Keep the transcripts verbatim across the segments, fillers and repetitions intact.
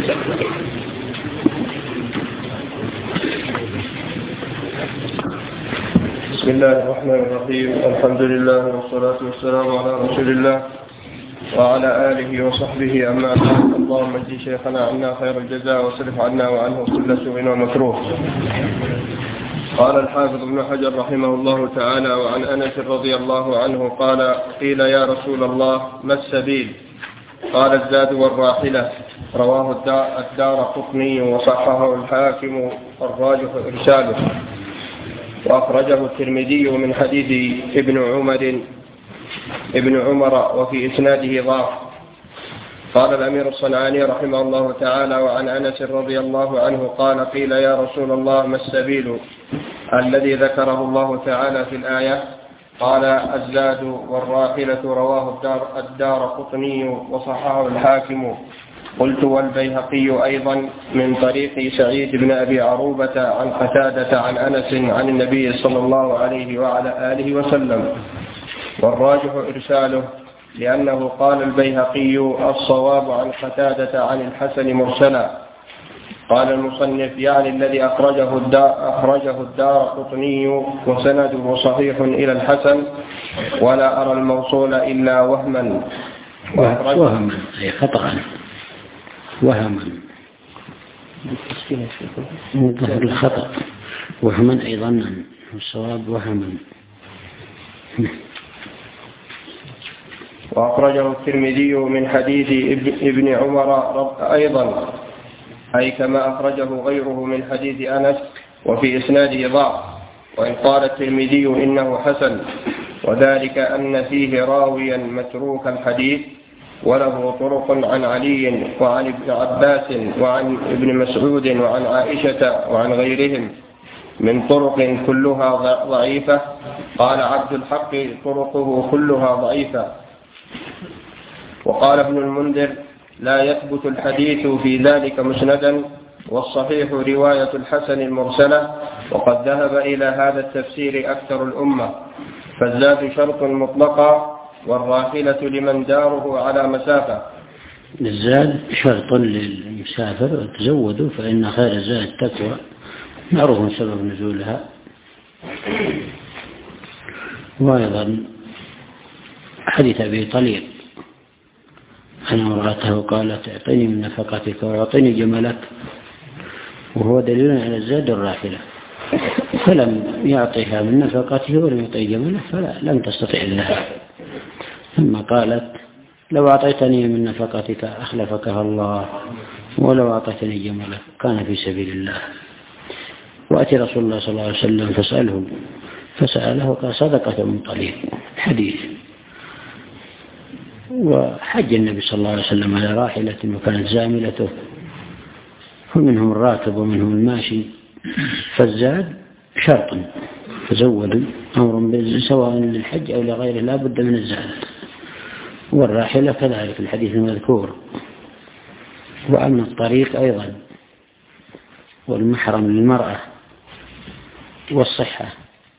بسم الله الرحمن الرحيم. الحمد لله والصلاة والسلام على رسول الله وعلى آله وصحبه. أما بعد، اللهم اجزي شيخنا عنا خير الجزاء واصرف عنا وعنه كل سوء ومكروه. قال الحافظ ابن حجر رحمه الله تعالى: وعن أنس رضي الله عنه قال: قيل يا رسول الله ما السبيل؟ قال: الزاد والراحلة. رواه الدار قطني وصححه الحاكم والراجح إرساله، وأخرجه الترمذي من حديث ابن عمر ابن عمر وفي إسناده ضعف. قال الأمير الصنعاني رحمه الله تعالى: وعن أنس رضي الله عنه قال: قيل يا رسول الله ما السبيل الذي ذكره الله تعالى في الآية؟ قال: الزاد والراحلة. رواه الدار, الدار قطني وصححه الحاكم. قلت: والبيهقي أيضا من طريق سعيد بن أبي عروبة عن قتادة عن أنس عن النبي صلى الله عليه وعلى آله وسلم. والراجح إرساله، لأنه قال البيهقي: الصواب عن قتادة عن الحسن مرسلا. قال المصنف: يعني الذي أخرجه الدار, أخرجه الدار قطني وسنده صحيح إلى الحسن، ولا أرى الموصول إلا وهما. وهما أي خطأ، وهما ظهر الخطأ، وهما أي ظنا، والصواب وهما. وأخرجه الترمذي من حديث ابن عمر أيضا، أي كما أخرجه غيره من حديث أنس، وفي إسناده ضعف. وإن قال الترمذي إنه حسن، وذلك أن فيه راويا متروك الحديث، وله طرق عن علي وعن ابن عباس وعن ابن مسعود وعن عائشة وعن غيرهم من طرق كلها ضعيفة. قال عبد الحق: طرقه كلها ضعيفة. وقال ابن المنذر: لا يثبت الحديث في ذلك مسندا، والصحيح رواية الحسن المرسلة. وقد ذهب إلى هذا التفسير أكثر الأمة، فالزاد شرط مطلقا، والراحلة لمن داره على مسافة. الزاد شرط للمسافر، وتزودوا فإن خير الزاد التقوى، معروف سبب نزولها. وأيضا حديث أبي طليق أن امرأته قالت: اعطني من نفقتك واعطني جملك، وهو دليل على الزاد الراحلة. فلم يعطيها من نفقته ولم يعطي جمله، فلا لم تستطيع الذهاب. ثم قالت: لو أعطيتني من نفقتك أخلفكها الله، ولو أعطيتني جملك كان في سبيل الله. وأتي رسول الله صلى الله عليه وسلم فسأله فسأله قال: صدقة من طليق. حديث. وحج النبي صلى الله عليه وسلم على راحلة وكانت زاملته، ومنهم الراكب ومنهم الماشي، فالزاد شرط، فزودوا أمر سواء للحج أو لغيره لا بد من الزاد. والراحلة كذلك الحديث المذكور. وأمن الطريق أيضا، والمحرم للمرأة، والصحة.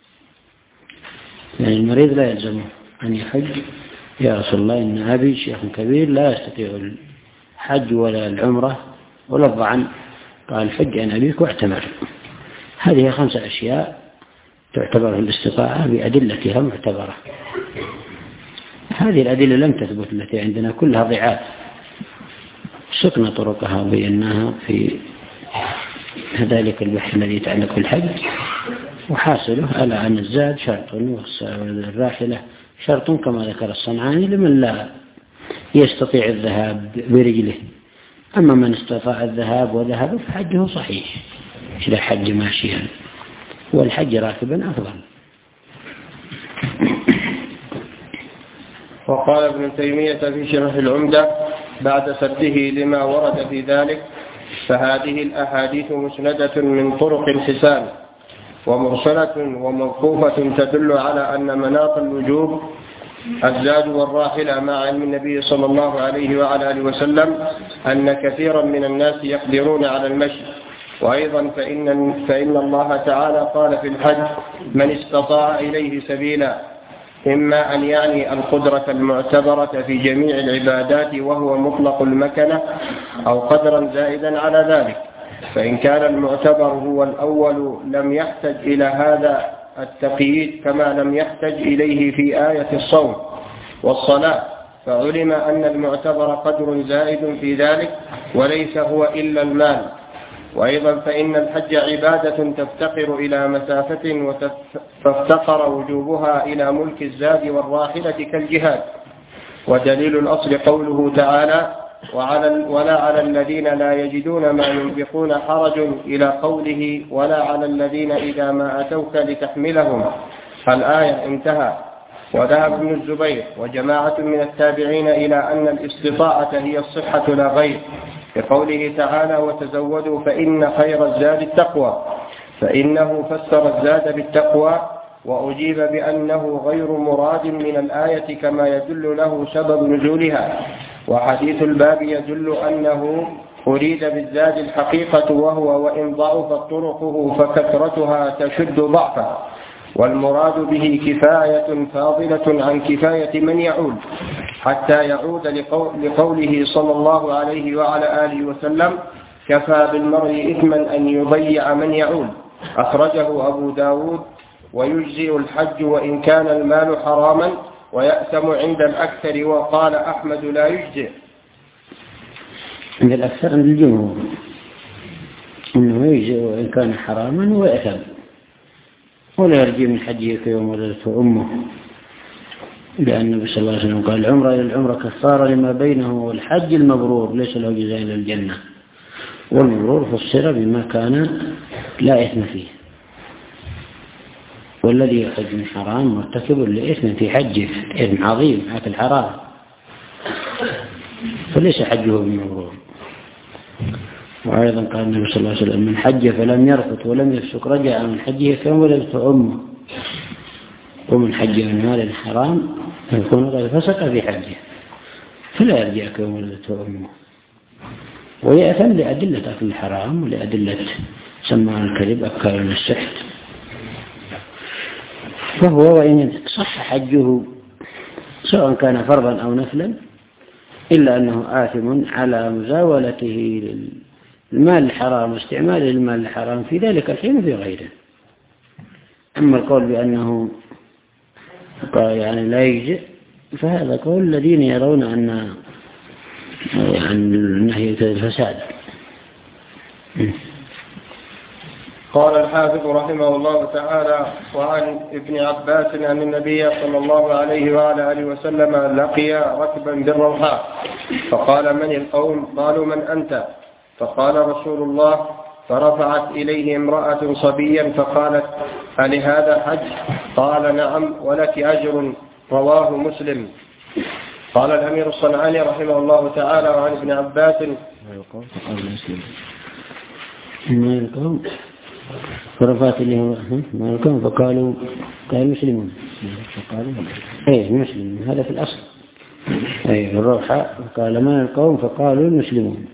يعني المريض لا يلزمه أن يحج: يا رسول الله إن أبي شيخ كبير لا يستطيع الحج ولا العمرة ولا الضعن. قال: حج عن أبيك واعتمر. هذه خمسة أشياء تعتبر الاستطاعة بأدلتها معتبرة. هذه الأدلة لم تثبت، التي عندنا كلها ضعاف، سقنا طرقها وبيناها في ذلك البحث الذي يتعلق بالحج. وحاصله على أن الزاد شرط، والراحلة شرط كما ذكر الصنعاني لمن لا يستطيع الذهاب برجله. أما من استطاع الذهاب وذهب فحجه صحيح، إذا حج ماشيا، والحج راكبا أفضل. وقال ابن تيمية في شرح العمدة بعد سرده لما ورد في ذلك: فهذه الأحاديث مسندة من طرق الحسان، ومرسلة وموقوفة، تدل على أن مناط الوجوب الزاد والراحلة، مع علم النبي صلى الله عليه وعلى آله وسلم أن كثيرا من الناس يقدرون على المشي. وأيضا فإن, فإن الله تعالى قال في الحج: من استطاع إليه سبيلا. إما أن يعني القدرة المعتبرة في جميع العبادات وهو مطلق المكنة، أو قدرا زائدا على ذلك. فإن كان المعتبر هو الأول لم يحتج إلى هذا التقييد كما لم يحتج إليه في آية الصوم والصلاة، فعلم أن المعتبر قدر زائد في ذلك وليس هو إلا المال. وأيضا فإن الحج عبادة تفتقر إلى مسافة وتفتقر وجوبها إلى ملك الزاد والراحلة كالجهاد. ودليل الأصل قوله تعالى: ولا على الذين لا يجدون ما ينفقون حرج، إلى قوله: ولا على الذين إذا ما أتوك لتحملهم، الآية انتهى. وذهب ابن الزبير وجماعة من التابعين إلى أن الاستطاعة هي الصحة لا غير، بقوله تعالى: وتزودوا فإن خير الزاد التقوى، فإنه فسر الزاد بالتقوى، وأجيب بأنه غير مراد من الآية كما يدل له سبب نزولها. وحديث الباب يدل أنه أريد بالزاد الحقيقة، وهو وإن ضعفت طرقه فكثرتها تشد ضعفه، والمراد به كفاية فاضلة عن كفاية من يعود، حتى يعود لقوله صلى الله عليه وعلى آله وسلم: كفى بالمرء إثما أن يضيع من يعود، أخرجه أبو داود. ويجزئ الحج وإن كان المال حراما، ويأثم عند الأكثر، وقال أحمد لا يجزئ. عند الأكثر عند الجمهور إنه يجزئ وإن كان حراما ويأثم، ولا يرجي من حجه كيوم ولدته أمه، لأن النبي صلى الله عليه وسلم قال: العمرة إلى العمرة كفارة لما بينه، والحج المبرور ليس له جزاء إلى الجنة. والمبرور فسر بما كان لا إثم فيه، والذي يحج من حرام مرتكب لإثم في حجه، إثم عظيم هذا الحرام، فليس حجه بمبرور. وأيضا قال النبي صلى الله عليه وسلم: من حج فلم يرفث ولم يفسق رجع من حجه كما ولدته أمه. ومن حج من مال حرام يكون قد فسق في حجه، فلا يرجع كما ولدته أمه، ويأثم لأدلة أكل الحرام ولأدلة سماع الكذب أكل من السحت. فهو وإن صح حجه سواء كان فرضا أو نفلا، إلا أنه آثم على مزاولته المال الحرام واستعمال المال الحرام في ذلك الحين في غيره. أما القول بأنه يعني لا يجزئ، فهذا قول الذين يرون أن يعني النهي الفساد. قال الحافظ رحمه الله تعالى: وعن ابن عباس أن النبي صلى الله عليه وعلى آله وسلم لقي ركبا بالروحاء، فقال: من القوم؟ قالوا: من أنت؟ فقال: رسول الله. فرفعت إليه امرأة صبيا فقالت: ألهذا حج؟ قال: نعم، ولك أجر. رواه مسلم. قال الأمير الصنعاني رحمه الله تعالى: وعن ابن عباس ما القوم فرفعت إليهم ما القوم فقالوا قال مسلمون، فقالوا أي مسلم، هذا في الأصل. أي في الروحاء قال: ما القوم فقالوا المسلمون.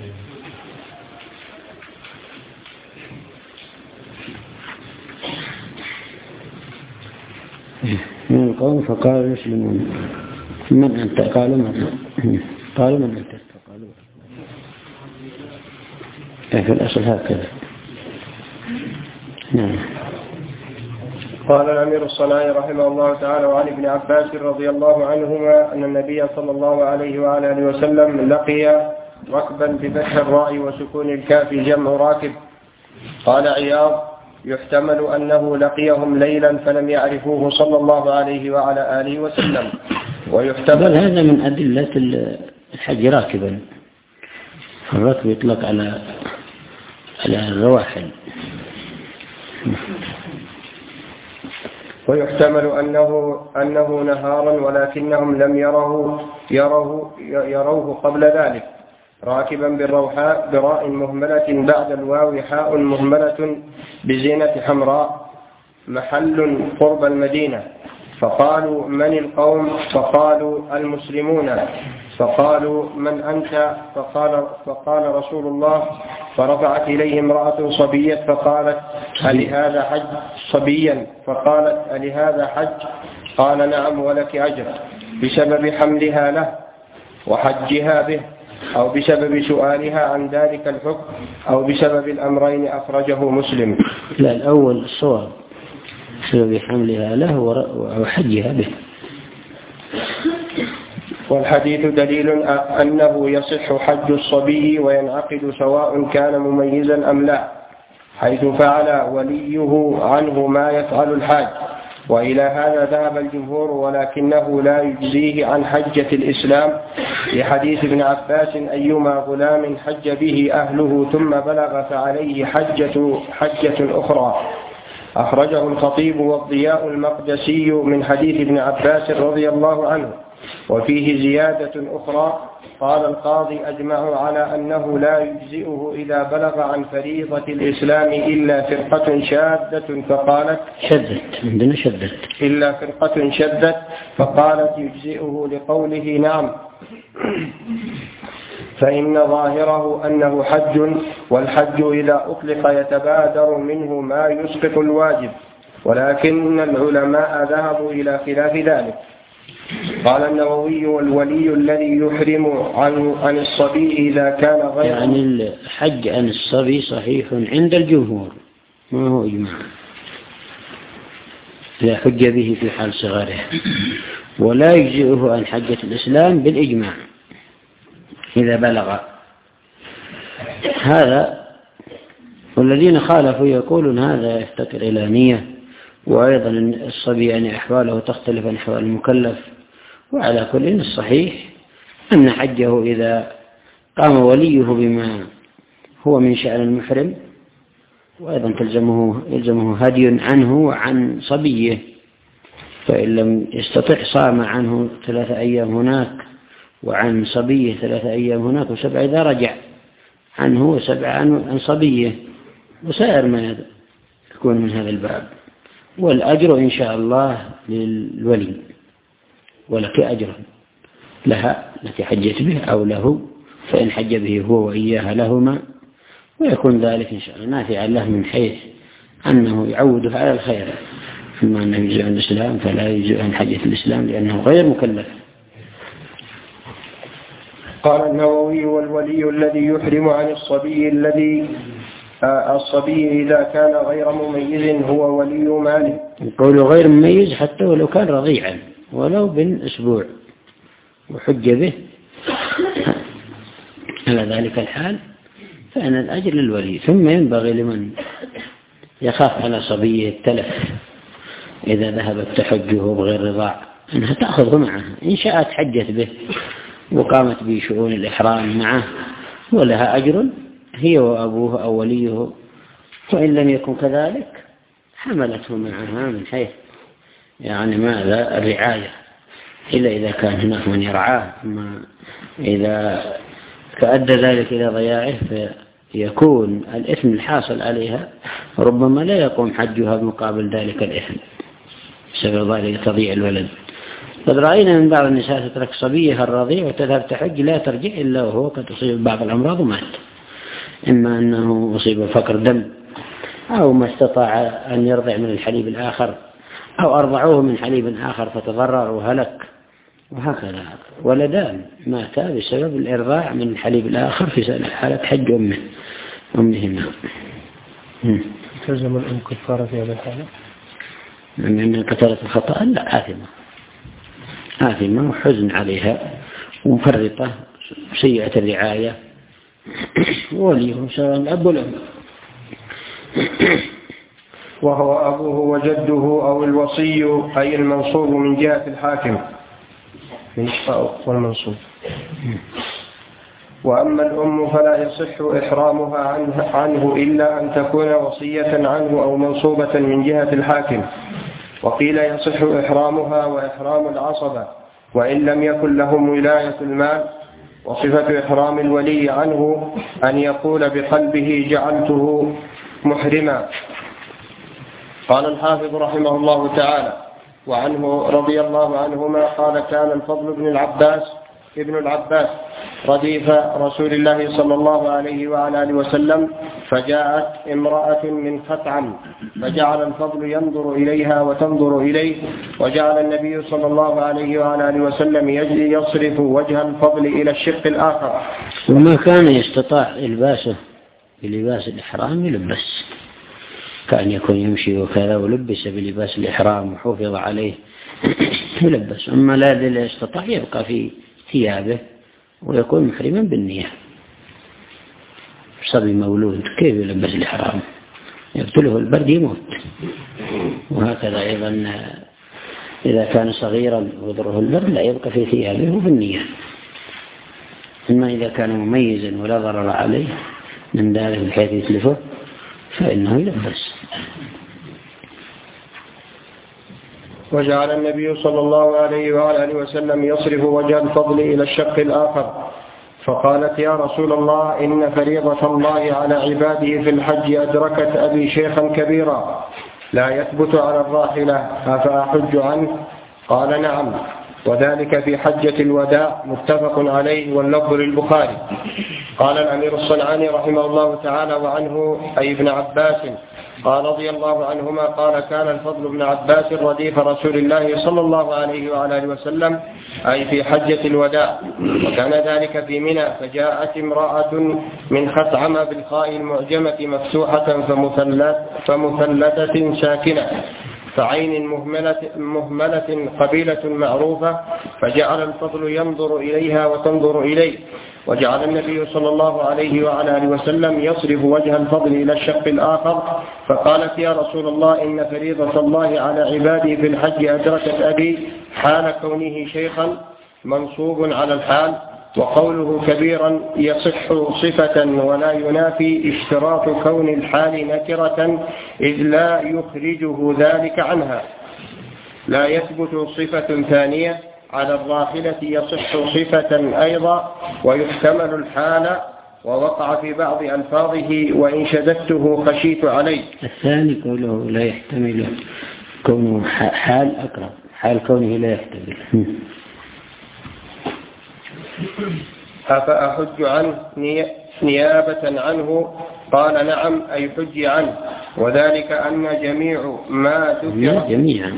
من القوم فقالوا المسلمون. من أنت؟ قالوا من قالوا من أنت؟ فقالوا في الأصل هكذا. نعم. قال الأمير الصنعاني رحمه الله تعالى: وعن ابن عباس رضي الله عنهما أن النبي صلى الله عليه وعلى آله وسلم لقي ركبا بفتح الراء وسكون الكاف جمع راكب. قال عياض: يحتمل أنه لقيهم ليلا فلم يعرفوه صلى الله عليه وعلى آله وسلم. ويحتمل هذا من أدلة الحج راكبا، الركب يطلق على على الرواحل. ويحتمل أنه أنه نهارا ولكنهم لم يروه يروه يروه قبل ذلك، راكبا بالروحاء براء مهملة بعد الواو حاء مهملة بزينة حمراء، محل قرب المدينة. فقالوا: من القوم؟ فقالوا: المسلمون. فقالوا: من أنت؟ فقال, فقال رسول الله. فرفعت إليه امرأة صبية فقالت: ألهذا حج؟ صبيا فقالت: ألهذا حج؟ قال نعم ولك أجر بسبب حملها له وحجها به، أو بسبب سؤالها عن ذلك الحكم، أو بسبب الأمرين أخرجه مسلم. لا، الأول الصواب بسبب حملها له وحجها به. والحديث دليل أنه يصح حج الصبي وينعقد سواء كان مميزا أم لا، حيث فعل وليه عنه ما يفعل الحاج، وإلى هذا ذهب الجمهور، ولكنه لا يجزيه عن حجة الإسلام لحديث ابن عباس: أيما غلام حج به أهله ثم بلغ فعليه حجة, حجة أخرى. أخرجه الخطيب والضياء المقدسي من حديث ابن عباس رضي الله عنه، وفيه زيادة أخرى. قال القاضي: أجمعوا على أنه لا يجزئه إذا بلغ عن فريضة الإسلام إلا فرقة شاذة فقالت شدت عندنا شدت إلا فرقة شدت فقالت يجزئه لقوله نعم، فإن ظاهره أنه حج، والحج إذا أطلق يتبادر منه ما يسقط الواجب، ولكن العلماء ذهبوا إلى خلاف ذلك. قال النووي: والولي الذي يحرم عن, عن الصبي إذا كان غير يعني الحج عن الصبي صحيح عند الجمهور، ما هو إجماع، لا حج به في حال صغاره، ولا يجزئه عن حجة الإسلام بالإجماع إذا بلغ هذا. والذين خالفوا يقولون هذا يفتقر إلى نية، وأيضا الصبي يعني أحواله تختلف عن أحوال المكلف. وعلى كل الصحيح أن حجه إذا قام وليه بما هو من شأن المحرم، وأيضا تلزمه يلزمه هدي عنه وعن صبيه، فإن لم يستطع صام عنه ثلاثة أيام هناك وعن صبيه ثلاثة أيام هناك وسبع إذا رجع عنه وسبع عن صبيه، وسائر ما يكون من هذا الباب. والأجر إن شاء الله للولي، ولك أجر لها التي حجت به أو له، فإن حج به هو وإياها لهما، ويكون ذلك إن شاء الله نافعا له من حيث أنه يعوده على الخير. ثم أنه يجزء عن الإسلام فلا يجزء عن حجة الإسلام لأنه غير مكلف. قال النووي: والولي الذي يحرم عن الصبي الذي الصبي إذا كان غير مميز هو ولي ماله. يقول غير مميز حتى ولو كان رضيعا ولو بن أسبوع وحج به على ذلك الحال، فإن الأجر للولي. ثم ينبغي لمن يخاف على صبيه التلف إذا ذهبت تحجه بغير رضاع أنها تأخذه معها، إن شاءت حجت به وقامت بشؤون الإحرام معه ولها أجر هي وأبوه أو وليه، وإن لم يكن كذلك حملته معها من حيث يعني ماذا الرعاية، إلا إذا كان هناك من يرعاه. ما إذا تأدى ذلك إلى ضياعه فيكون الإثم الحاصل عليها ربما لا يقوم حجها بمقابل ذلك الإثم بسبب ذلك تضيع الولد. قد رأينا من بعض النساء تترك صبيها الرضيع وتذهب تحج لا ترجع إلا وهو قد أصيب بعض الأمراض ومات، إما أنه أصيب بفقر دم أو ما استطاع أن يرضع من الحليب الآخر أو أرضعوه من حليب آخر فتضرر وهلك، وهكذا ولدان ماتا بسبب الإرضاع من الحليب الآخر في حالة حج أمه أمهما. تلزم الأم كفارة في هذا الحالة؟ من قتلت الخطأ لا، آثمة آثمة وحزن عليها ومفرطة سيئة الرعاية، وليه سواء الأب والأم، وهو أبوه وجده أو الوصي أي المنصوب من جهة الحاكم من والمنصوب. وأما الأم فلا يصح إحرامها عنه, عنه إلا أن تكون وصية عنه أو منصوبة من جهة الحاكم. وقيل يصح إحرامها وإحرام العصبة وإن لم يكن لهم ولاية المال. وصفة إحرام الولي عنه أن يقول بقلبه جعلته محرما. قال الحافظ رحمه الله تعالى: وعنه رضي الله عنهما قال: كان الفضل بن العباس ابن العباس رديف رسول الله صلى الله عليه وعلى آله وسلم فجاءت امرأة من خثعم فجعل الفضل ينظر إليها وتنظر إليه، وجعل النبي صلى الله عليه وعلى آله وسلم يصرف وجه الفضل إلى الشق الآخر. وما كان يستطاع إلباسه بلباس الإحرام يلبس، كان يكون يمشي وكذا ولبس بلباس الإحرام وحفظ عليه يلبس. أما لا لا يستطيع يبقى في ثيابه ويكون محرما بالنية. صبي مولود كيف يلبس الإحرام؟ يقتله البرد يموت. وهكذا أيضا إذا كان صغيرا ويضره البرد لا يبقى في ثيابه وبالنية. أما إذا كان مميزا ولا ضرر عليه من ذلك بحيث يتلفه فإنه يلبس. وجعل النبي صلى الله عليه وآله وسلم يصرف وجه الفضل إلى الشق الآخر، فقالت يا رسول الله إن فريضة الله على عباده في الحج أدركت أبي شيخا كبيرا لا يثبت على الراحلة أفأحج عنه؟ قال نعم، وذلك في حجة الوداع متفق عليه واللفظ للبخاري. قال الأمير الصنعاني رحمه الله تعالى وعنه أي ابن عباس قال رضي الله عنهما قال كان الفضل بن عباس رديف رسول الله صلى الله عليه وعلى آله وسلم أي في حجة الوداع، وكان ذلك في منى، فجاءت امرأة من خثعم بالخاء المعجمة مفتوحة فمثلثة ساكنة فعين مهملة, مهملة قبيلة معروفة، فجعل الفضل ينظر إليها وتنظر إليه، وجعل النبي صلى الله عليه وعلى آله وسلم يصرف وجه الفضل إلى الشق الآخر، فقالت يا رسول الله إن فريضة الله على عباده في الحج أدركت أبي حال كونه شيخا منصوب على الحال، وقوله كبيرا يصح صفة ولا ينافي اشتراط كون الحال نكرة إذ لا يخرجه ذلك عنها. لا يثبت صفة ثانية على الراحلة يصح صفة أيضا، ويحتمل الحال ووقع في بعض ألفاظه وإن شددته خشيت عليه. الثاني قوله لا يحتمل كونه حال أقرب، حال كونه لا يحتمل. أفأحج عنه نيابة عنه؟ قال نعم أي حج عنه، وذلك أن جميع ما ذكر جميعا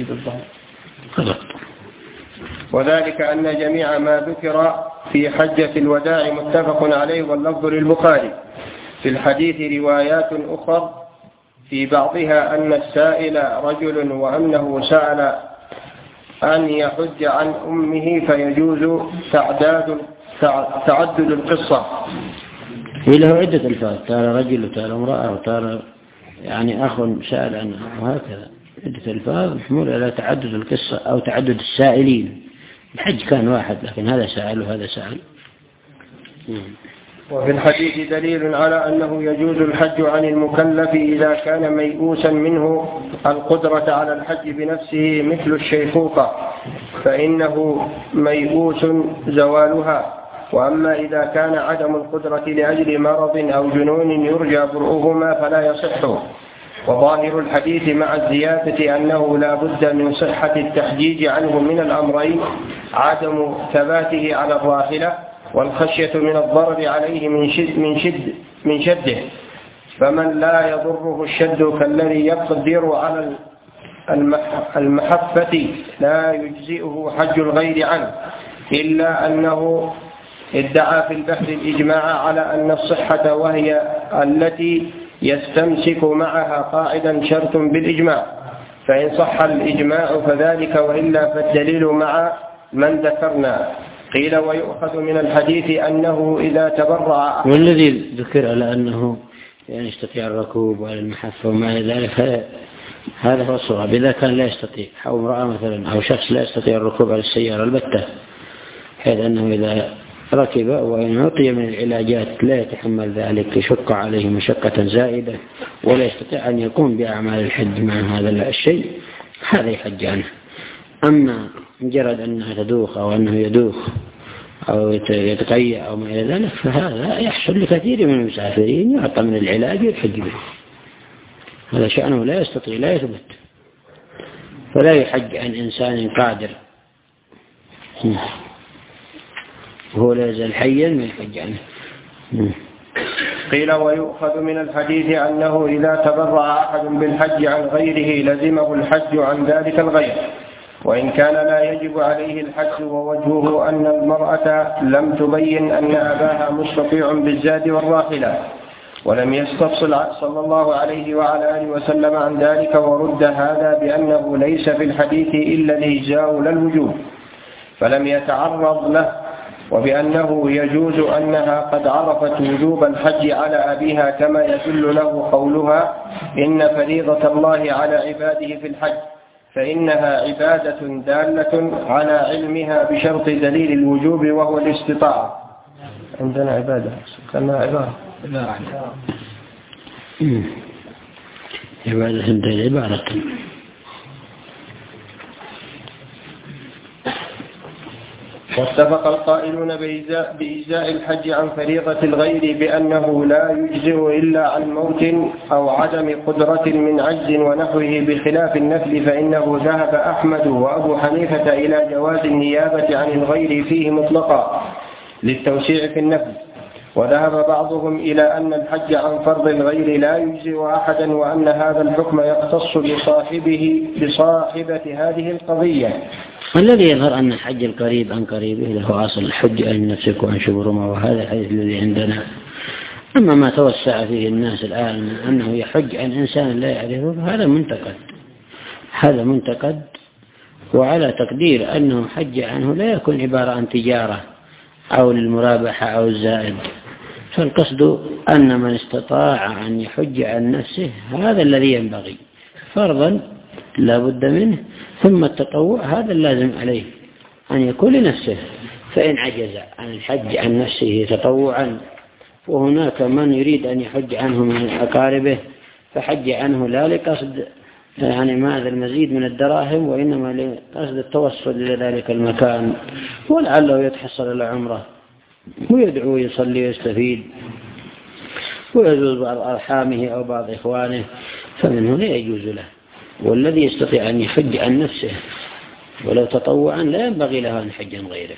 وذلك أن جميع ما ذكر في حجة الوداع متفق عليه واللفظ للبخاري. في الحديث روايات أخرى في بعضها أن السائل رجل وأنه سأل أن يحج عن أمه فيجوز تعداد تعدد القصة. له عدة ألفاظ، ترى رجل وترى امرأة وترى يعني أخ سأل عنه، وهكذا عدة ألفاظ محمولة على تعدد القصة أو تعدد السائلين. الحج كان واحد لكن هذا سأل وهذا سأل. وفي الحديث دليل على أنه يجوز الحج عن المكلف إذا كان ميؤوسا منه القدرة على الحج بنفسه مثل الشيخوخة فإنه ميؤوس زوالها، وأما إذا كان عدم القدرة لأجل مرض أو جنون يرجى برؤهما فلا يصح. وظاهر الحديث مع الزيادة أنه لا بد من صحة التحجيج عنه من الأمرين: عدم ثباته على الراحلة والخشية من الضرر عليه من شد من شد من شده، فمن لا يضره الشد كالذي يقدر على المحفة لا يجزئه حج الغير عنه، إلا أنه ادعى في البحث الإجماع على أن الصحة وهي التي يستمسك معها قاعدا شرط بالإجماع، فإن صح الإجماع فذلك، وإلا فالدليل مع من ذكرنا. قيل ويؤخذ من الحديث أنه إذا تبرع. والذي ذكر على أنه يعني يستطيع الركوب وعلى المحفة وما إلى ذلك هذا هو الصواب. إذا كان لا يستطيع أو امرأة مثلا أو شخص لا يستطيع الركوب على السيارة البتة، حيث أنه إذا ركب وإن أعطي من العلاجات لا يتحمل ذلك، يشق عليه مشقة زائدة ولا يستطيع أن يقوم بأعمال الحج مع هذا الشيء، هذا يحج عنه. أما مجرد أنها تدوخ أو أنه يدوخ أو يتقيأ أو ما إلى ذلك فهذا يحصل لكثير من المسافرين، يعطى من العلاج يحج به، هذا شأنه لا يستطيع لا يثبت، فلا يحج عن إنسان قادر وهو لا يزال حيا ما يحج عنه. قيل ويؤخذ من الحديث أنه إذا تبرع أحد بالحج عن غيره لزمه الحج عن ذلك الغير، وإن كان لا يجب عليه الحج، ووجهه أن المرأة لم تبين أن أباها مستطيع بالزاد والراحلة، ولم يستفصل صلى الله عليه وعلى آله وسلم عن ذلك، ورد هذا بأنه ليس في الحديث إلا الإجزاء لا الوجوب، فلم يتعرض له، وبأنه يجوز أنها قد عرفت وجوب الحج على أبيها، كما يدل له قولها إن فريضة الله على عباده في الحج، فإنها عبادة دالة على علمها بشرط دليل الوجوب وهو الاستطاعة. عندنا عبادة كما عبارة عبادة دليل عبارة. واتفق القائلون بإجزاء الحج عن فريضة الغير بأنه لا يجزئ إلا عن موت أو عدم قدرة من عجز ونحوه، بخلاف النفل فإنه ذهب أحمد وأبو حنيفة إلى جواز النيابة عن الغير فيه مطلقا للتوسيع في النفل، وذهب بعضهم إلى أن الحج عن فرض الغير لا يجزئ أحدا، وأن هذا الحكم يختص بصاحبه بصاحبة هذه القضية. والذي يظهر أن الحج القريب عن قريبه له أصل الحج عن نفسك وعن شبرمة، وهذا الحديث الذي عندنا. أما ما توسع فيه الناس الآن أنه يحج عن إنسان لا يعرفه، هذا منتقد هذا منتقد وعلى تقدير أنه حج عنه لا يكون عبارة عن تجارة أو للمرابحة أو الزائد، فالقصد أن من استطاع أن يحج عن نفسه هذا الذي ينبغي، فرضا لا بد منه، ثم التطوع هذا اللازم عليه أن يكون لنفسه، فإن عجز عن الحج عن نفسه تطوعا، وهناك من يريد أن يحج عنه من أقاربه فحج عنه لا لقصد يعني ماذا المزيد من الدراهم، وإنما لقصد التوصل إلى ذلك المكان، ولعله يتحصل على عمره ويدعو ويصلي ويستفيد ويجوز بعض أرحامه أو بعض إخوانه، فمن هنا يجوز له. والذي يستطيع أن يحج عن نفسه ولو تطوعا لا ينبغي له أن يحج عن غيره.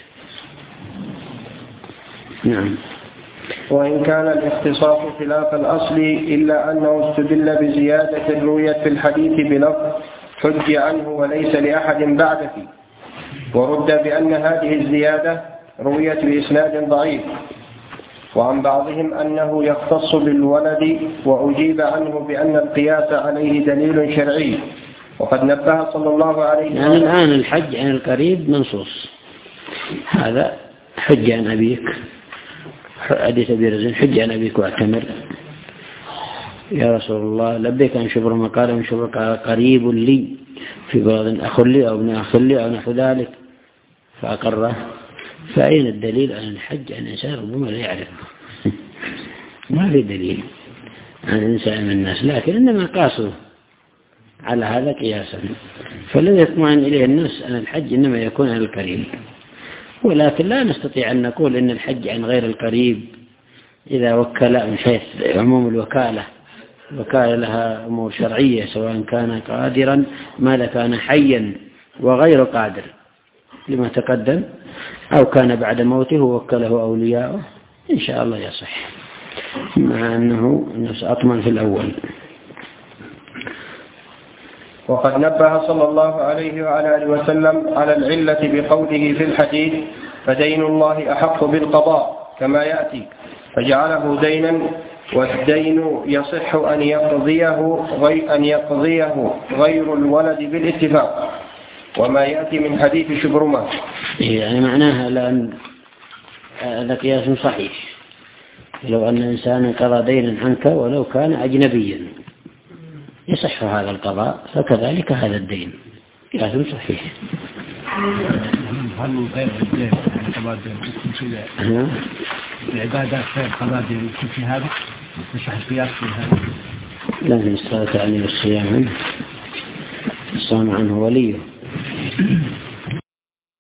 نعم. وإن كان الاختصاص خلاف الأصل إلا أنه استدل بزيادة رويت في الحديث بلفظ حج عنه وليس لأحد بعدك، ورد بأن هذه الزيادة رويت بإسناد ضعيف، وعن بعضهم أنه يختص بالولد، وأجيب عنه بأن القياس عليه دليل شرعي، وقد نبه صلى الله عليه وسلم. يعني الآن الحج عن القريب منصوص، هذا حج عن أبيك، حديث أبي رزين حج عن أبيك واعتمر يا رسول الله، لبيك عن شبر ما قال من شبر قال قريب لي في بعض أخ لي أو ابن أخ لي أو نحو ذلك فأقره. فأين الدليل أن الحج عن إنسان ربما لا يعرف؟ ما في دليل عن إنسان من الناس، لكن إنما قاسوا على هذا قياسا، فالذي يطمئن إليه الناس أن الحج إنما يكون عن القريب، ولكن لا نستطيع أن نقول إن الحج عن غير القريب إذا وكل من حيث عموم الوكالة، وكالة لها أمور شرعية سواء كان قادرا ماذا كان حيا وغير قادر لما تقدم، أو كان بعد موته ووكله أولياءه، إن شاء الله يصح، مع أنه النفس أطمن في الأول. وقد نبه صلى الله عليه وعلى آله وسلم على العلة بقوله في الحديث فدين الله أحق بالقضاء كما يأتي، فجعله دينا، والدين يصح أن يقضيه غير, أن يقضيه غير الولد بالاتفاق، وما يأتي من حديث شبرمة. يعني معناها لأن هذا قياس صحيح، لو أن إنسانا قضى دينا عنك ولو كان أجنبيا يصح هذا القضاء، فكذلك هذا الدين قياس صحيح. هل غير الدين قضاء الدين العبادات غير قضاء الدين في هذا يصح القياس في هذا؟ لا، في الصلاة عني والصيام عنه الصوم عنه وليه.